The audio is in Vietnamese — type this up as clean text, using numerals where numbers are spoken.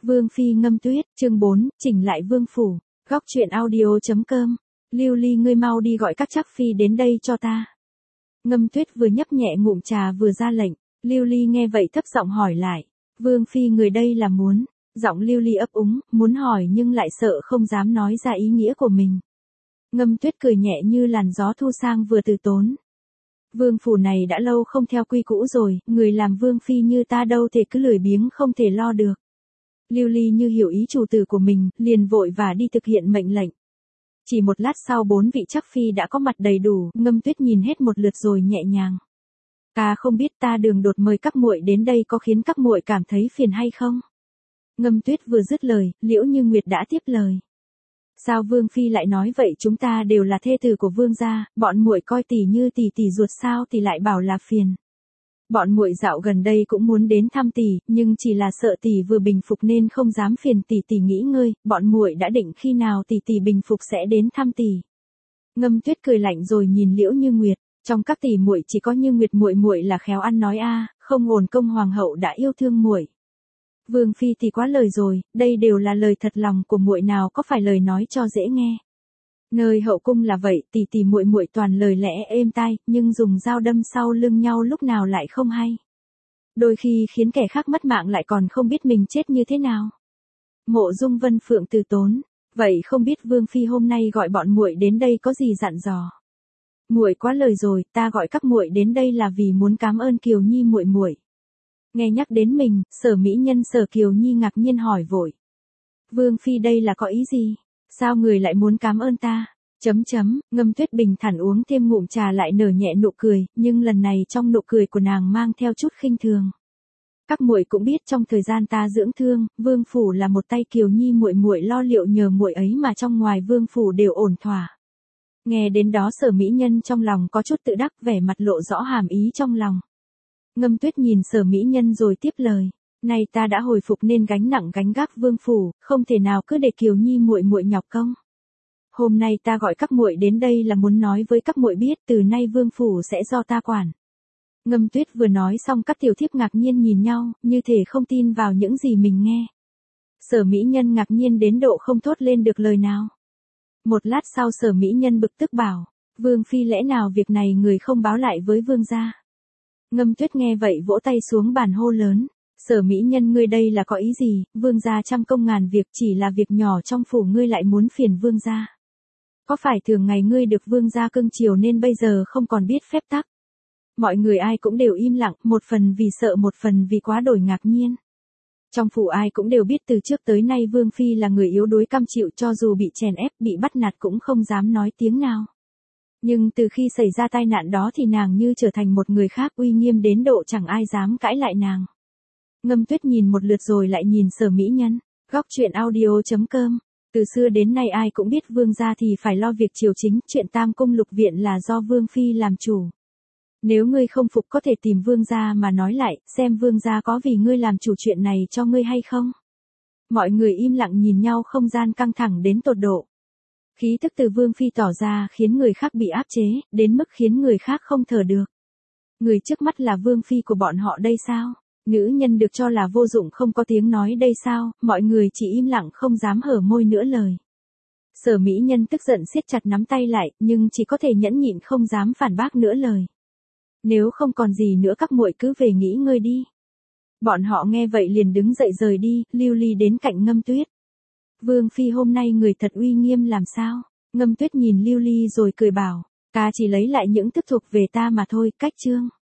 Vương phi ngâm tuyết, chương 4, chỉnh lại vương phủ. Góc truyện audio.com. Lưu Ly ngươi mau đi gọi các trác phi đến đây cho ta. Ngâm tuyết vừa nhấp nhẹ ngụm trà vừa ra lệnh. Lưu Ly nghe vậy thấp giọng hỏi lại. Vương phi người đây là muốn. Giọng Lưu Ly ấp úng, muốn hỏi nhưng lại sợ không dám nói ra ý nghĩa của mình. Ngâm tuyết cười nhẹ như làn gió thu sang vừa từ tốn. Vương phủ này đã lâu không theo quy cũ rồi, người làm vương phi như ta đâu thể cứ lười biếng không thể lo được. Lưu Ly như hiểu ý chủ tử của mình, liền vội và đi thực hiện mệnh lệnh. Chỉ một lát sau 4 vị trác phi đã có mặt đầy đủ, Ngâm tuyết nhìn hết một lượt rồi nhẹ nhàng. Ta không biết ta đường đột mời các muội đến đây có khiến các muội cảm thấy phiền hay không? Ngâm tuyết vừa dứt lời, Liễu Như Nguyệt đã tiếp lời. Sao vương phi lại nói vậy, chúng ta đều là thê tử của vương gia, bọn muội coi tỷ như tỷ tỷ ruột sao thì lại bảo là phiền. Bọn muội dạo gần đây cũng muốn đến thăm tỷ, nhưng chỉ là sợ tỷ vừa bình phục nên không dám phiền tỷ, tỷ nghỉ ngơi, bọn muội đã định khi nào tỷ tỷ bình phục sẽ đến thăm tỷ. Ngâm tuyết cười lạnh rồi nhìn Liễu Như Nguyệt, trong các tỷ muội chỉ có Như Nguyệt muội muội là khéo ăn nói a, không ồn công hoàng hậu đã yêu thương muội. Vương phi thì quá lời rồi, đây đều là lời thật lòng của muội nào có phải lời nói cho dễ nghe. Nơi hậu cung là vậy, tỷ tỷ muội muội toàn lời lẽ êm tai, nhưng dùng dao đâm sau lưng nhau lúc nào lại không hay. Đôi khi khiến kẻ khác mất mạng lại còn không biết mình chết như thế nào. Mộ Dung Vân Phượng từ tốn, vậy không biết vương phi hôm nay gọi bọn muội đến đây có gì dặn dò? Muội quá lời rồi, ta gọi các muội đến đây là vì muốn cảm ơn Kiều Nhi muội muội. Nghe nhắc đến mình, Sở mỹ nhân Sở Kiều Nhi ngạc nhiên hỏi vội. Vương phi đây là có ý gì? Sao người lại muốn cảm ơn ta? Ngâm tuyết bình thản uống thêm ngụm trà lại nở nhẹ nụ cười, nhưng lần này trong nụ cười của nàng mang theo chút khinh thường. Các muội cũng biết trong thời gian ta dưỡng thương, vương phủ là một tay Kiều Nhi muội muội lo liệu nhờ muội ấy mà trong ngoài vương phủ đều ổn thỏa. Nghe đến đó Sở mỹ nhân trong lòng có chút tự đắc, vẻ mặt lộ rõ hàm ý trong lòng. Ngâm tuyết nhìn Sở mỹ nhân rồi tiếp lời. Nay ta đã hồi phục nên gánh nặng gánh gác vương phủ, không thể nào cứ để Kiều Nhi muội muội nhọc công. Hôm nay ta gọi các muội đến đây là muốn nói với các muội biết từ nay vương phủ sẽ do ta quản. Ngâm tuyết vừa nói xong các tiểu thiếp ngạc nhiên nhìn nhau, như thể không tin vào những gì mình nghe. Sở mỹ nhân ngạc nhiên đến độ không thốt lên được lời nào. Một lát sau Sở mỹ nhân bực tức bảo, vương phi lẽ nào việc này người không báo lại với vương gia? Ngâm tuyết nghe vậy vỗ tay xuống bàn hô lớn. Sở mỹ nhân ngươi đây là có ý gì, vương gia trăm công ngàn việc chỉ là việc nhỏ trong phủ ngươi lại muốn phiền vương gia. Có phải thường ngày ngươi được vương gia cưng chiều nên bây giờ không còn biết phép tắc? Mọi người ai cũng đều im lặng, một phần vì sợ một phần vì quá đổi ngạc nhiên. Trong phủ ai cũng đều biết từ trước tới nay vương phi là người yếu đuối cam chịu, cho dù bị chèn ép, bị bắt nạt cũng không dám nói tiếng nào. Nhưng từ khi xảy ra tai nạn đó thì nàng như trở thành một người khác, uy nghiêm đến độ chẳng ai dám cãi lại nàng. Ngâm tuyết nhìn một lượt rồi lại nhìn Sở mỹ nhân. Góc truyện audio.com. Từ xưa đến nay ai cũng biết vương gia thì phải lo việc triều chính, chuyện tam cung lục viện là do vương phi làm chủ. Nếu ngươi không phục có thể tìm vương gia mà nói lại, xem vương gia có vì ngươi làm chủ chuyện này cho ngươi hay không. Mọi người im lặng nhìn nhau, không gian căng thẳng đến tột độ. Khí tức từ vương phi tỏ ra khiến người khác bị áp chế, đến mức khiến người khác không thở được. Người trước mắt là vương phi của bọn họ đây sao? Nữ nhân được cho là vô dụng không có tiếng nói đây sao? Mọi người chỉ im lặng không dám hở môi nữa lời. Sở mỹ nhân tức giận siết chặt nắm tay lại, nhưng chỉ có thể nhẫn nhịn không dám phản bác nữa lời. Nếu không còn gì nữa các muội cứ về nghỉ ngơi đi. Bọn họ nghe vậy liền đứng dậy rời đi, Lưu Ly đến cạnh Ngâm tuyết. Vương phi hôm nay người thật uy nghiêm làm sao? Ngâm tuyết nhìn Lưu Ly rồi cười bảo, ta chỉ lấy lại những thức thuộc về ta mà thôi, cách chương.